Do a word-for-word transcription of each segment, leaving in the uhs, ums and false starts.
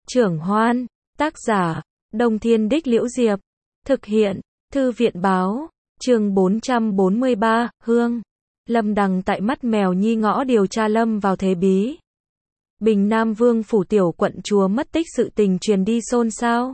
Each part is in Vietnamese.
Trưởng Hoan, tác giả, Đông Thiên Đích Liễu Diệp, thực hiện, Thư viện Báo, chương bốn trăm bốn mươi ba, Hương. Lâm Đằng tại mắt mèo nhi ngõ điều tra lâm vào thế bí. Bình Nam Vương phủ tiểu quận chúa mất tích sự tình truyền đi xôn xao.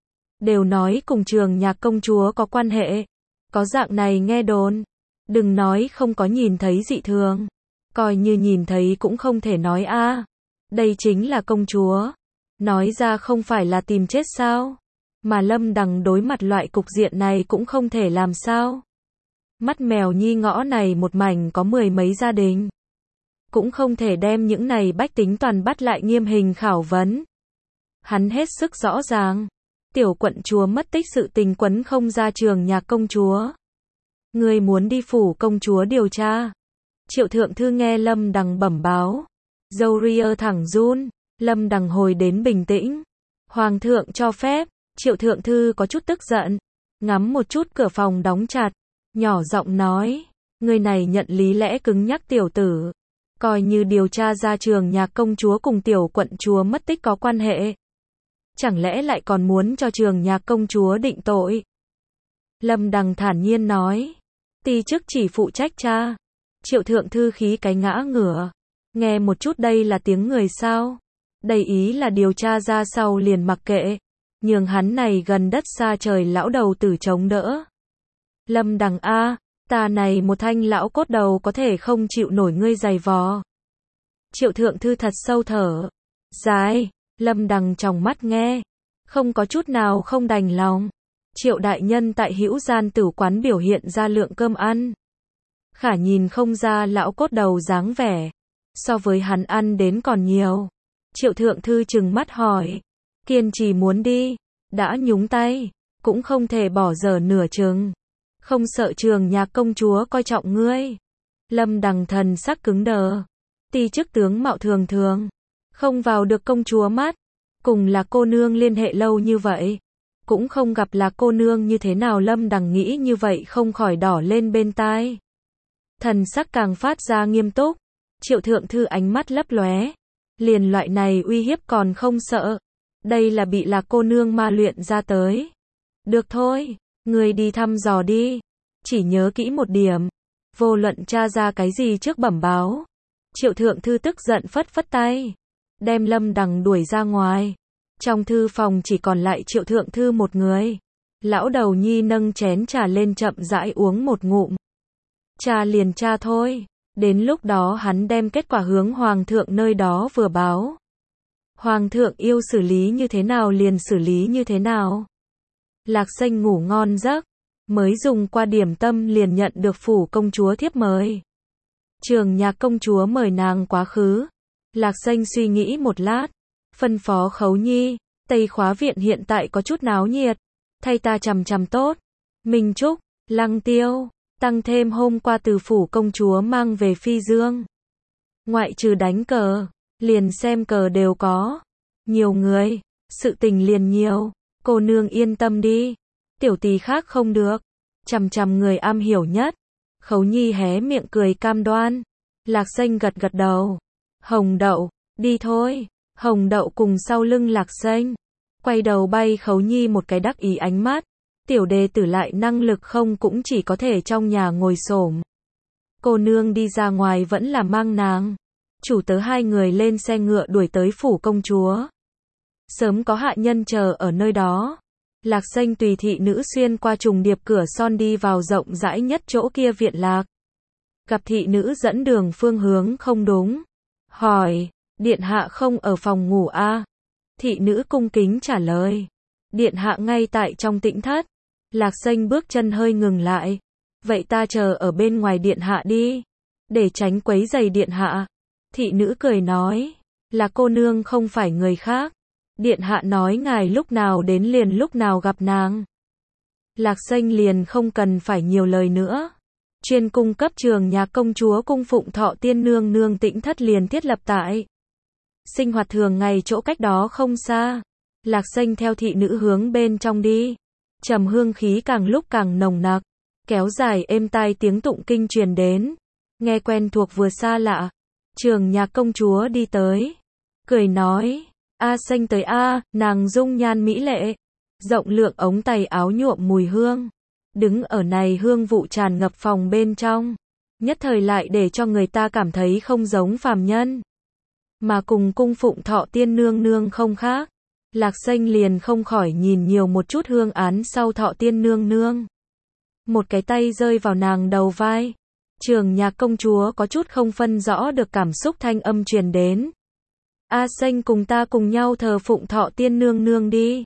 Đều nói cùng Trường Nhạc công chúa có quan hệ. Có dạng này nghe đồn. Đừng nói không có nhìn thấy dị thường. Coi như nhìn thấy cũng không thể nói a. Đây chính là công chúa. Nói ra không phải là tìm chết sao? Mà Lâm Đằng đối mặt loại cục diện này cũng không thể làm sao. Mắt mèo nhi ngõ này một mảnh có mười mấy gia đình. Cũng không thể đem những này bách tính toàn bắt lại nghiêm hình khảo vấn. Hắn hết sức rõ ràng. Tiểu quận chúa mất tích sự tình quấn không ra Trường Nhạc công chúa. Người muốn đi phủ công chúa điều tra. Triệu thượng thư nghe Lâm Đằng bẩm báo. Dâu ria thẳng run. Lâm Đằng hồi đến bình tĩnh. Hoàng thượng cho phép. Triệu thượng thư có chút tức giận. Ngắm một chút cửa phòng đóng chặt. Nhỏ giọng nói. Người này nhận lý lẽ cứng nhắc tiểu tử. Coi như điều tra ra Trường Nhạc công chúa cùng tiểu quận chúa mất tích có quan hệ. Chẳng lẽ lại còn muốn cho Trường Nhạc công chúa định tội? Lâm Đằng thản nhiên nói. Ti chức chỉ phụ trách cha. Triệu thượng thư khí cái ngã ngửa. Nghe một chút đây là tiếng người sao? Đây ý là điều tra ra sau liền mặc kệ. Nhường hắn này gần đất xa trời lão đầu tử chống đỡ. Lâm Đằng a, ta này một thanh lão cốt đầu có thể không chịu nổi ngươi giày vò. Triệu thượng thư thật sâu thở. Dài, Lâm Đằng trong mắt nghe. Không có chút nào không đành lòng. Triệu đại nhân tại Hữu Gian tử quán biểu hiện ra lượng cơm ăn. Khả nhìn không ra lão cốt đầu dáng vẻ. So với hắn ăn đến còn nhiều. Triệu thượng thư trừng mắt hỏi. Kiên trì muốn đi. Đã nhúng tay. Cũng không thể bỏ dở nửa chừng. Không sợ Trường Nhạc công chúa coi trọng ngươi. Lâm Đằng thần sắc cứng đờ. Ti chức tướng mạo thường thường. Không vào được công chúa mắt. Cùng là cô nương liên hệ lâu như vậy. Cũng không gặp là cô nương như thế nào. Lâm Đằng nghĩ như vậy không khỏi đỏ lên bên tai. Thần sắc càng phát ra nghiêm túc. Triệu thượng thư ánh mắt lấp lóe. Liền loại này uy hiếp còn không sợ. Đây là bị là cô nương ma luyện ra tới. Được thôi, người đi thăm dò đi. Chỉ nhớ kỹ một điểm. Vô luận tra ra cái gì trước bẩm báo. Triệu thượng thư tức giận phất phất tay. Đem Lâm Đằng đuổi ra ngoài. Trong thư phòng chỉ còn lại Triệu thượng thư một người. Lão đầu nhi nâng chén trà lên chậm rãi uống một ngụm. Trà liền tra thôi. Đến lúc đó hắn đem kết quả hướng Hoàng thượng nơi đó vừa báo. Hoàng thượng yêu xử lý như thế nào liền xử lý như thế nào. Lạc Xanh ngủ ngon giấc. Mới dùng qua điểm tâm liền nhận được phủ công chúa thiếp mời. Trường Nhạc công chúa mời nàng quá khứ. Lạc Xanh suy nghĩ một lát. Phân phó Khấu Nhi. Tây Khóa viện hiện tại có chút náo nhiệt. Thay ta chằm chằm tốt. Minh Trúc, Lăng Tiêu. Tăng thêm hôm qua từ phủ công chúa mang về Phi Dương. Ngoại trừ đánh cờ. Liền xem cờ đều có. Nhiều người. Sự tình liền nhiều. Cô nương yên tâm đi. Tiểu tỳ khác không được. Chằm chằm người am hiểu nhất. Khấu Nhi hé miệng cười cam đoan. Lạc Xanh gật gật đầu. Hồng Đậu, đi thôi. Hồng Đậu cùng sau lưng Lạc Xanh. Quay đầu bay Khấu Nhi một cái đắc ý ánh mắt. Tiểu đề tử lại năng lực không cũng chỉ có thể trong nhà ngồi xổm. Cô nương đi ra ngoài vẫn là mang nàng. Chủ tớ hai người lên xe ngựa đuổi tới phủ công chúa. Sớm có hạ nhân chờ ở nơi đó. Lạc Xanh tùy thị nữ xuyên qua trùng điệp cửa son đi vào rộng rãi nhất chỗ kia viện lạc. Gặp thị nữ dẫn đường phương hướng không đúng. Hỏi, điện hạ không ở phòng ngủ a? À? Thị nữ cung kính trả lời. Điện hạ ngay tại trong tĩnh thất. Lạc Xanh bước chân hơi ngừng lại. Vậy ta chờ ở bên ngoài điện hạ đi. Để tránh quấy rầy điện hạ. Thị nữ cười nói. Là cô nương không phải người khác. Điện hạ nói ngài lúc nào đến liền lúc nào gặp nàng. Lạc Xanh liền không cần phải nhiều lời nữa. Chuyên cung cấp Trường Nhạc công chúa cung phụng Thọ Tiên nương nương tĩnh thất liền thiết lập tại. Sinh hoạt thường ngày chỗ cách đó không xa. Lạc Xanh theo thị nữ hướng bên trong đi. Trầm hương khí càng lúc càng nồng nặc. Kéo dài êm tai tiếng tụng kinh truyền đến. Nghe quen thuộc vừa xa lạ. Trường Nhạc công chúa đi tới. Cười nói. A Xanh tới a, nàng dung nhan mỹ lệ, rộng lượng ống tay áo nhuộm mùi hương, đứng ở này hương vụ tràn ngập phòng bên trong, nhất thời lại để cho người ta cảm thấy không giống phàm nhân, mà cùng cung phụng Thọ Tiên nương nương không khác. Lạc Xanh liền không khỏi nhìn nhiều một chút hương án sau Thọ Tiên nương nương. Một cái tay rơi vào nàng đầu vai. Trường Nhạc công chúa có chút không phân rõ được cảm xúc, thanh âm truyền đến. A Xanh, cùng ta cùng nhau thờ phụng Thọ Tiên nương nương đi.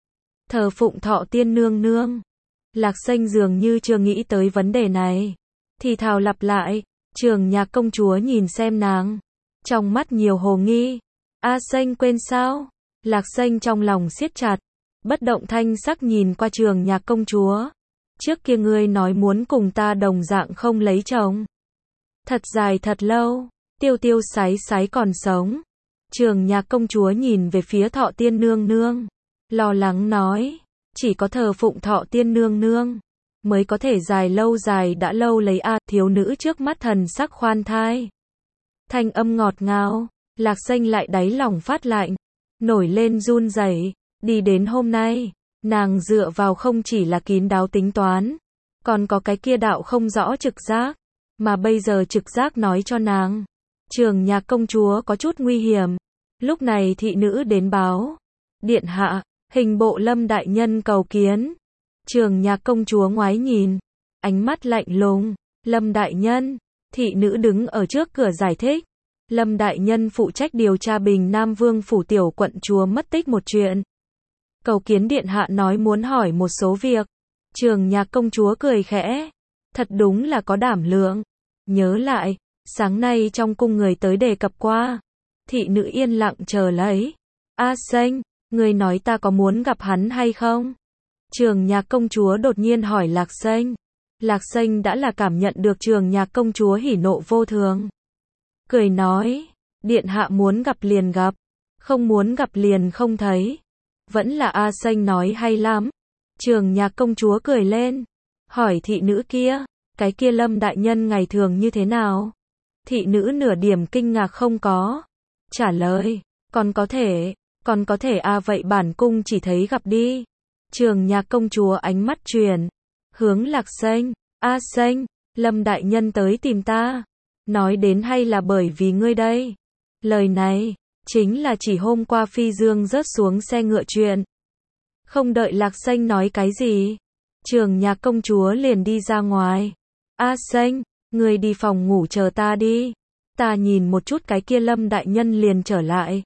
Thờ phụng Thọ Tiên nương nương. Lạc Xanh dường như chưa nghĩ tới vấn đề này. Thì thào lặp lại. Trường Nhạc công chúa nhìn xem nàng, trong mắt nhiều hồ nghi. A Xanh quên sao? Lạc Xanh trong lòng siết chặt, bất động thanh sắc nhìn qua Trường Nhạc công chúa. Trước kia ngươi nói muốn cùng ta đồng dạng không lấy chồng. Thật dài thật lâu, tiêu tiêu sái sái còn sống. Trường Nhạc công chúa nhìn về phía Thọ Tiên nương nương, lo lắng nói, chỉ có thờ phụng Thọ Tiên nương nương mới có thể dài lâu dài đã lâu lấy a. Thiếu nữ trước mắt thần sắc khoan thai, thanh âm ngọt ngào. Lạc Xanh lại đáy lòng phát lạnh, nổi lên run rẩy. Đi đến hôm nay, nàng dựa vào không chỉ là kín đáo tính toán, còn có cái kia đạo không rõ trực giác, mà bây giờ trực giác nói cho nàng, Trường Nhạc công chúa có chút nguy hiểm. Lúc này thị nữ đến báo, điện hạ, hình bộ Lâm đại nhân cầu kiến. Trường Nhạc công chúa ngoái nhìn, ánh mắt lạnh lùng. Lâm đại nhân. Thị nữ đứng ở trước cửa giải thích, Lâm đại nhân phụ trách điều tra Bình Nam Vương phủ tiểu quận chúa mất tích một chuyện. Cầu kiến điện hạ, nói muốn hỏi một số việc. Trường Nhạc công chúa cười khẽ, thật đúng là có đảm lượng. Nhớ lại, sáng nay trong cung người tới đề cập qua. Thị nữ yên lặng chờ lấy. A Xanh, người nói ta có muốn gặp hắn hay không? Trường Nhạc công chúa đột nhiên hỏi Lạc Xanh. Lạc Xanh đã là cảm nhận được Trường Nhạc công chúa hỉ nộ vô thường. Cười nói, điện hạ muốn gặp liền gặp, không muốn gặp liền không thấy. Vẫn là A Xanh nói hay lắm. Trường Nhạc công chúa cười lên, hỏi thị nữ kia, cái kia Lâm đại nhân ngày thường như thế nào? Thị nữ nửa điểm kinh ngạc không có, trả lời, còn có thể, còn có thể a vậy bản cung chỉ thấy gặp đi. Trường Nhạc công chúa ánh mắt truyền hướng Lạc Xanh. A Xanh, Lâm đại nhân tới tìm ta, nói đến hay là bởi vì ngươi đây? Lời này chính là chỉ hôm qua Phi Dương rớt xuống xe ngựa chuyện. Không đợi Lạc Xanh nói cái gì, Trường Nhạc công chúa liền đi ra ngoài. A Xanh, ngươi đi phòng ngủ chờ ta đi, ta nhìn một chút cái kia Lâm đại nhân liền trở lại.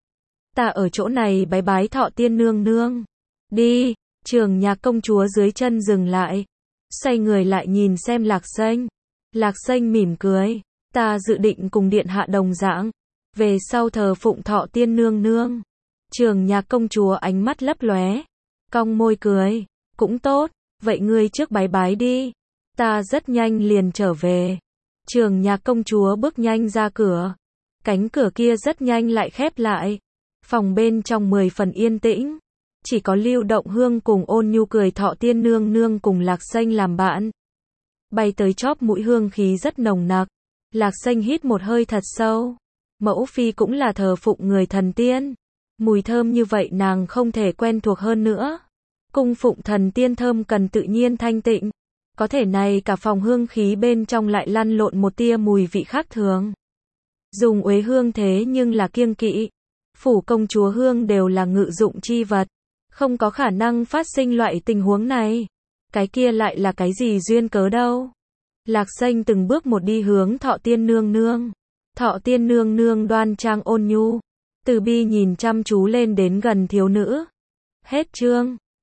Ta ở chỗ này bái bái Thọ Tiên nương nương. Đi. Trường Nhạc công chúa dưới chân dừng lại, xoay người lại nhìn xem Lạc Xanh. Lạc Xanh mỉm cười, ta dự định cùng điện hạ đồng dạng, về sau thờ phụng Thọ Tiên nương nương. Trường Nhạc công chúa ánh mắt lấp lóe, cong môi cười, cũng tốt, vậy ngươi trước bái bái đi, ta rất nhanh liền trở về. Trường Nhạc công chúa bước nhanh ra cửa, cánh cửa kia rất nhanh lại khép lại. Phòng bên trong mười phần yên tĩnh, chỉ có Lưu Động Hương cùng Ôn Nhu cười Thọ Tiên nương nương cùng Lạc Xanh làm bạn. Bay tới chóp mũi hương khí rất nồng nặc. Lạc Xanh hít một hơi thật sâu. Mẫu phi cũng là thờ phụng người thần tiên, mùi thơm như vậy nàng không thể quen thuộc hơn nữa. Cung phụng thần tiên thơm cần tự nhiên thanh tịnh, có thể này cả phòng hương khí bên trong lại lăn lộn một tia mùi vị khác thường. Dùng uế hương thế nhưng là kiêng kỵ. Phủ công chúa hương đều là ngự dụng chi vật, không có khả năng phát sinh loại tình huống này. Cái kia lại là cái gì duyên cớ đâu? Lạc Xanh từng bước một đi hướng Thọ Tiên nương nương. Thọ Tiên nương nương đoan trang ôn nhu, từ bi nhìn chăm chú lên đến gần thiếu nữ. Hết chương.